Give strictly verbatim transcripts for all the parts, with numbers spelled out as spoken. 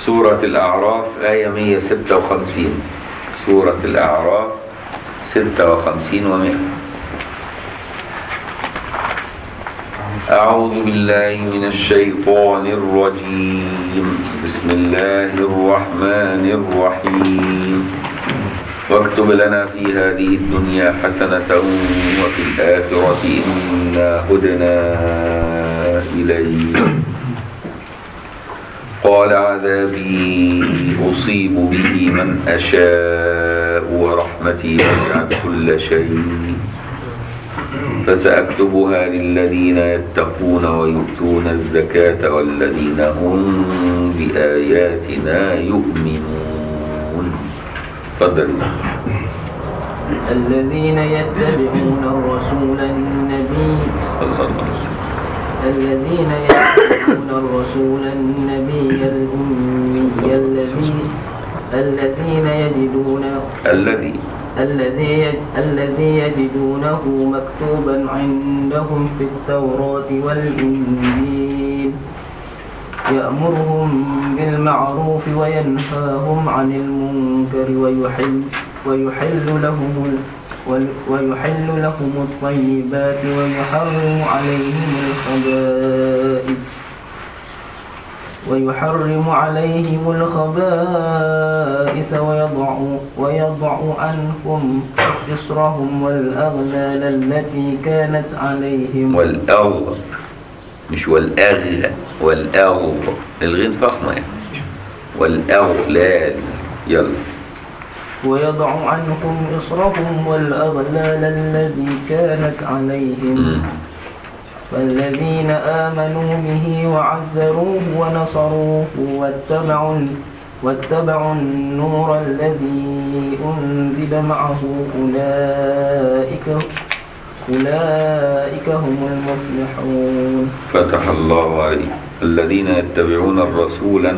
سورة الأعراف آية مئة وستة وخمسين. سورة الأعراف ستة وخمسين ومئة. أعوذ بالله من الشيطان الرجيم. بسم الله الرحمن الرحيم. واكتب لنا في هذه الدنيا حسنة وفي الآخرة إنا هدنا إليك. قال عذابي أصيب به من أشاء ورحمتي وسعت كل شيء فسأكتبها للذين يتقون ويؤتون الزكاة والذين هم بآياتنا يؤمنون. تفضل. الذين يتبعون الرسول النبي صلى الله عليه وسلم الذين يتبعون الرسول النبي الأمي الذي الذين يجدون الذي الذي الذي يجدونه مكتوبا عندهم في التوراة والإنجيل يأمرهم بالمعروف وينهاهم عن المنكر ويحل ويحل لهم ويحل لهم الطيبات ويحرم عليهم الخبائث ويحرم عليهم الخبائث ويضع ويضع عنهم إصرهم والأغلال التي كانت عليهم. والأغلال مش والأغلال، والأغلال الغين فخمة يعني. والأغلال. يلا. ويضع عنهم إصرهم والأغلال التي كانت عليهم. فالذين آمنوا به وعزروه ونصروه واتبعوا واتبعوا النور الذي أنزل معه أولئك أولئك هم المفلحون. فتح الله عليه. الذين يتبعون الرسول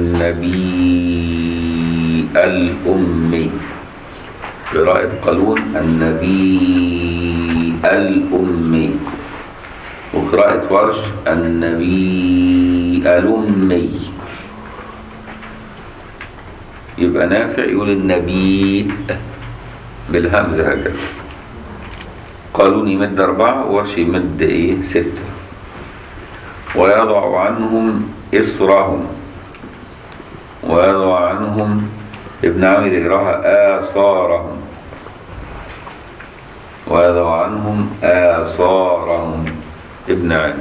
النبي الأمي. قراءة قالون النبي الأمي. وقراءة ورش النبي الأمي. يبقى نافع يقول النبي بالهمزة هكذا. قالون يمد أربعة وورش يمد إيه ستة. ويضع عنهم إصرهم. ويضع عنهم ابن عامر يقراها آثارهم. ويضع عنهم آثارهم ابن عامر.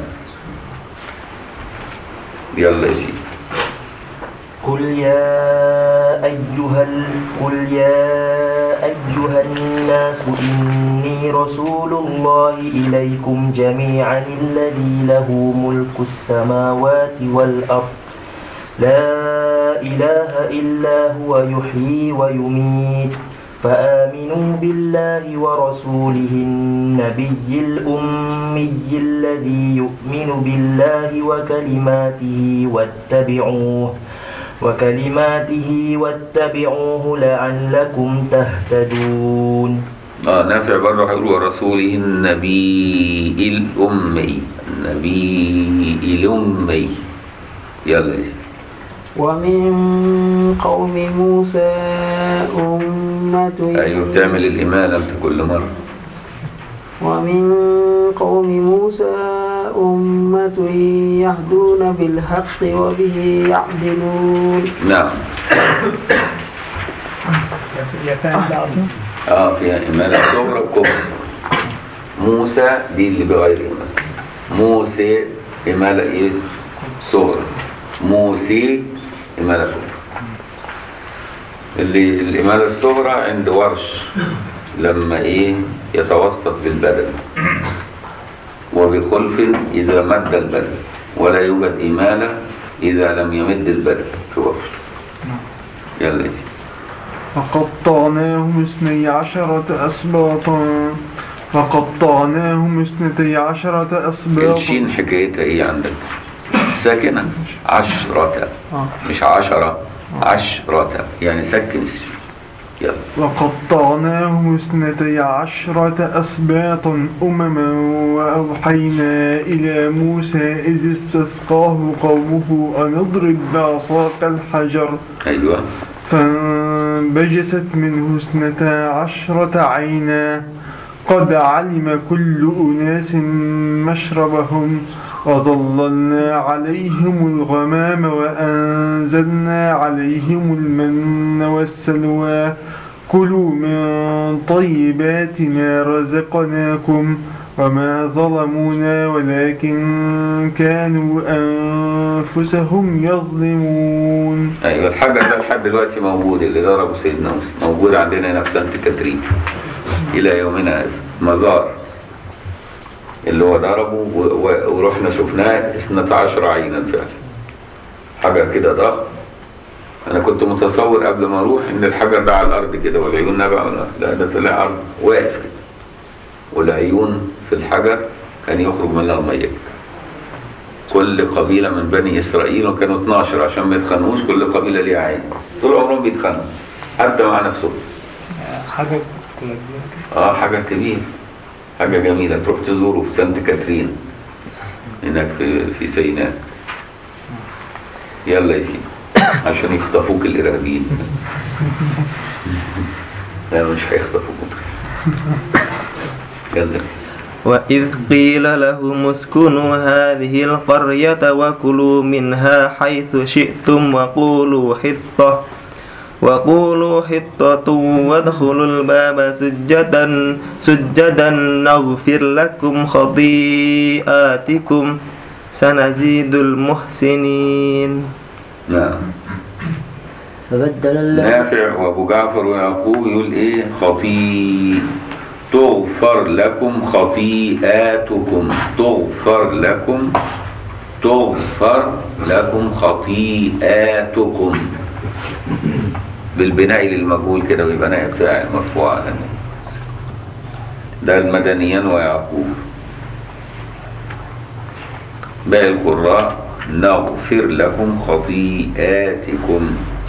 يلا يا سيدي. قل يا أيها قل يا أيها الناس إني رسول الله إليكم جميعا الذي له ملك السماوات والأرض لا إله إلا هو يحيي ويميت فآمنوا بالله ورسوله النبي الأمي الذي يؤمن بالله وكلماته واتبعوه وكلماته واتبعوه لعلكم تهتدون. آه نافع برضه هيقول ورسوله النبي الأمي. النبي الأمي. يلا. ومن قوم موسى أمة. أيوة بتعمل الإمالة أنت كل مرة. ومن قوم موسى أمة يهدون بالحق وبه يعدلون. نعم. يا فاهم ده أصلا؟ آه فيها إمالة صغرى وكبرى. موسى دي اللي بغير اسم. موسى إمالة إيه صغرى. موسى إمالة صغرى. اللي الإمالة الصغرى عند ورش لما إيه يتوسط بالبدل وبخلف إذا مد البدل ولا يوجد إمالة إذا لم يمد البدل في ورش. يلا. وقطعناهم اثني عشرة أسباطا وقطعناهم اثنتي عشرة أسباطا. الشين حكايتها إيه عندك؟ ساكنة. عشرة مش عشرة. عشرة يعني سكن الشين. يلا. وقطعناهم اثنتي عشرة أسباطا أمما وأوحينا إلى موسى إذ استسقاه قومه أن اضرب بعصاك الحجر أيوة. فانبجست منه اثنتا عشرة عينا قد علم كل أناس مشربهم وظللنا عليهم الغمام وأنزلنا عليهم المن والسلوى كلوا من طيبات ما رزقناكم وما ظلمونا ولكن كانوا أنفسهم يظلمون. أيوة الحجر ده لحد دلوقتي موجود، اللي ضربه سيدنا موسى موجود عندنا هنا في سانت كاترين إلى يومنا هذا، مزار اللي هو ضربه ورحنا شفناه اثنتا عشرة عينا فعلا، حجر كده ضخم. أنا كنت متصور قبل ما أروح إن الحجر ده على الأرض كده والعيون نابعة، لا ده طلع أرض واقف كده، والعيون في الحجر كان يخرج منها المية. كل قبيلة من بني إسرائيل، وكانوا اتناشر عشان ما يتخانقوش، كل قبيلة ليها عين، طول عمرهم بيتخانقوا حتى مع نفسهم. حاجة اه حاجة كبيرة، حاجة جميلة، تروح تزوره في سانت كاترين هناك في في سيناء. يلا يا سيدي عشان يخطفوك الإرهابيين. لا مش هيخطفوك. يلا. وإذ قيل لهم اسكنوا هذه القرية وكلوا منها حيث شئتم وقولوا حطة وقولوا حطة وادخلوا الباب سجدا سجدا نغفر لكم خطيئاتكم سنزيد المحسنين. نعم. فبدل الله نافع وابو جعفر ويعقوب يقول ايه؟ خطي تغفر لكم خطيئاتكم، تغفر لكم تغفر لكم خطيئاتكم بالبناء للمجهول كده، ويبقى نائب فاعل مرفوع. ده المدنيان ويعقوب. باقي القراء نغفر لكم خطيئاتكم.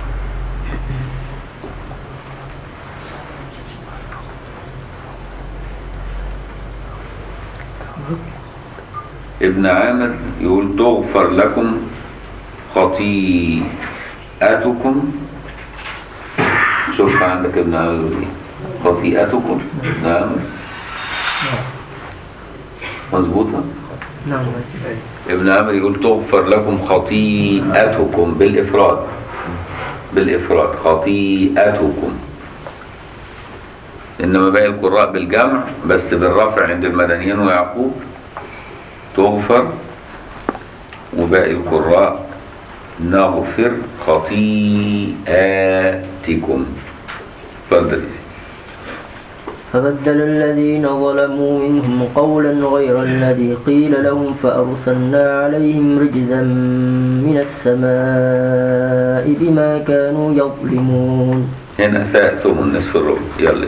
ابن عامر يقول تغفر لكم خطيئاتكم. شوف عندك ابن عامر يقول ايه؟ خطيئاتكم. نعم مظبوطة. نعم. ابن عامر يقول تغفر لكم خطيئاتكم بالإفراد، بالإفراد خطيئاتكم. إنما باقي القراء بالجمع بس بالرفع عند المدنيين ويعقوب تغفر، وباقي القراء نغفر خطيئاتكم. تفضل. فبدل الذين ظلموا منهم قولا غير الذي قيل لهم فأرسلنا عليهم رجزا من السماء بما كانوا يظلمون. هنا فاء ثم النصف الربع. يلا.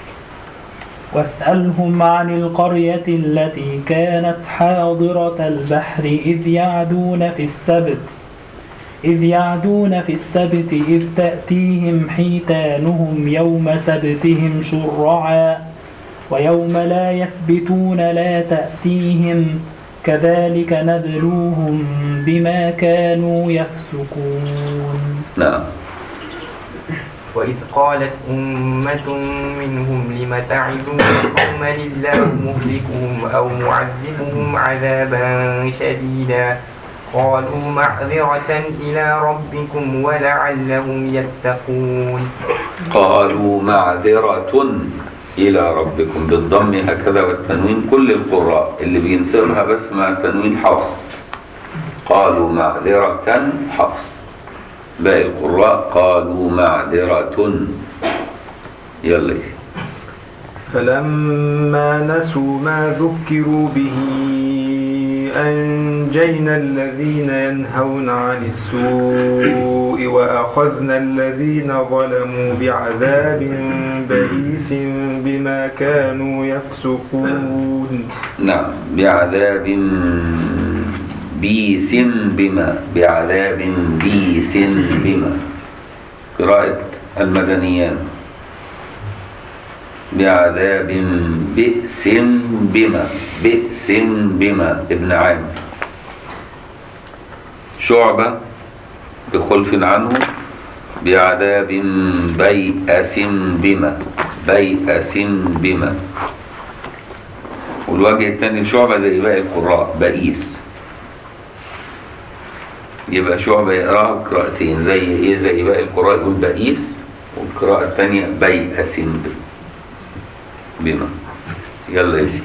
واسألهم عن القرية التي كانت حاضرة البحر إذ يعدون في السبت إذ يعدون في السبت إذ تأتيهم حيتانهم يوم سبتهم شرعا ويوم لا يسبتون لا تأتيهم كذلك نبلوهم بما كانوا يفسقون. نعم. وإذ قالت أمة منهم لم تعدون قوما الله مهلكهم أو معذبهم عذابا شديدا قالوا معذرة إلى ربكم ولعلهم يتقون. قالوا معذرة إلى ربكم بالضم هكذا والتنوين. كل القراء اللي بينسبها بس مع التنوين حفص. قالوا معذرة حفص. باقي القراء قالوا معذرة. يلا. فلما نسوا ما ذكروا به أنجينا الذين ينهون عن السوء وأخذنا الذين ظلموا بعذاب بئيس بما كانوا يفسقون. نعم. بعذاب بيس بما بعذاب بيس بما قراءة المدنيان بعذاب بئس بما بئس بما ابن عامر. شعبة بخلف عنه بعذاب بيأس بما بيأس بما. والوجه الثاني لشعبة زي باقي القراء بئيس. يبقى شعبة يقراها قراءتين زي ايه؟ زي باقي القراء يقول بئيس، والقراءة الثانية بيأس بما. يلا يا سيدي.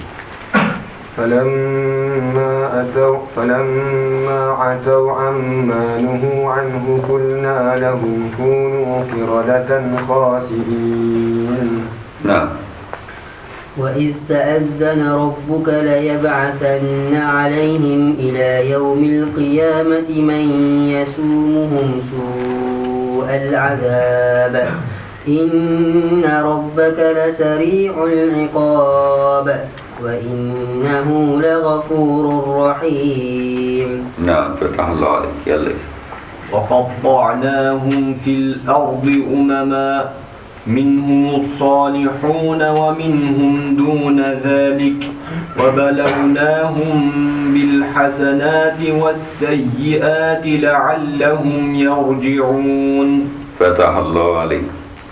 فلما أتوا فلما عتوا عما نهوا عنه قلنا لهم كونوا قردة خاسئين. نعم. وإذ تأذن ربك ليبعثن عليهم إلى يوم القيامة من يسومهم سوء العذاب إن ربك لسريع العقاب وإنه لغفور رحيم. نعم فتح الله عليك. يلا. وقطعناهم في الأرض أمما منهم الصالحون ومنهم دون ذلك وبلوناهم بالحسنات والسيئات لعلهم يرجعون. فتح الله عليك.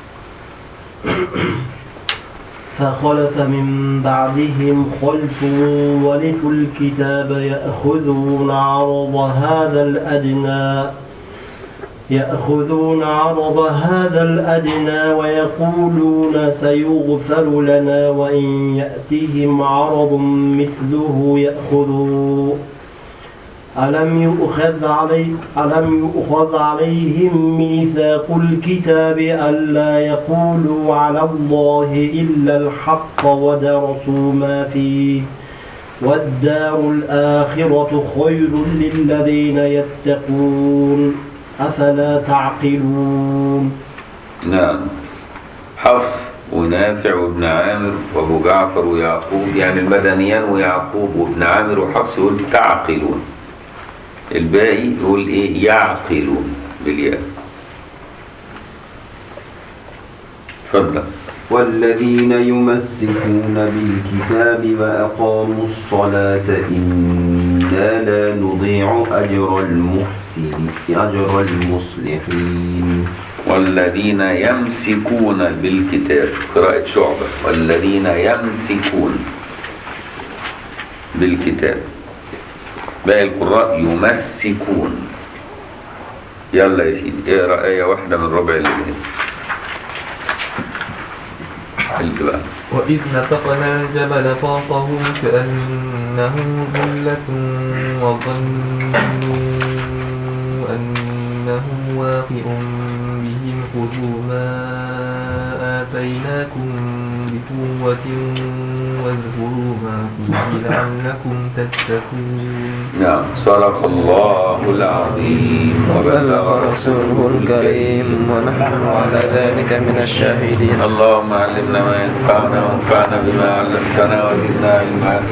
فخلف من بعدهم خلف ورثوا الكتاب يأخذون عرض هذا الأدنى يأخذون عرض هذا الأدنى ويقولون سيغفر لنا وإن يأتهم عرض مثله يأخذوا ألم يؤخذ علي ألم يؤخذ عليهم ميثاق الكتاب ألا يقولوا على الله إلا الحق ودرسوا ما فيه والدار الآخرة خير للذين يتقون أفلا تعقلون. نعم. حفص ونافع وابن عامر وابو جعفر ويعقوب، يعني المدنيان ويعقوب وابن عامر وحفص يقول تعقلون، الباقي يقول ايه؟ يعقلون بالياء. تفضل. والذين يمسكون بالكتاب وأقاموا الصلاة إنا لا نضيع أجر المحسنين أجر المصلحين. والذين يمسكون بالكتاب قراءة شعبة. والذين يمسكون بالكتاب. باقي القراء يمسكون. يلا يا سيدي اقرا آية واحدة من ربع اللي هنا. وإذ نطقنا الجبل فوقهم كأنه ظلة وظنوا أنه واقع بهم خذوا ما آتيناكم بقوة واذكروا ما فيه لعلكم تتقون. نعم. صدق الله العظيم وبلغ رسوله الكريم ونحن على ذلك من الشاهدين. اللهم علمنا ما ينفعنا وانفعنا بما علمتنا وزدنا علما.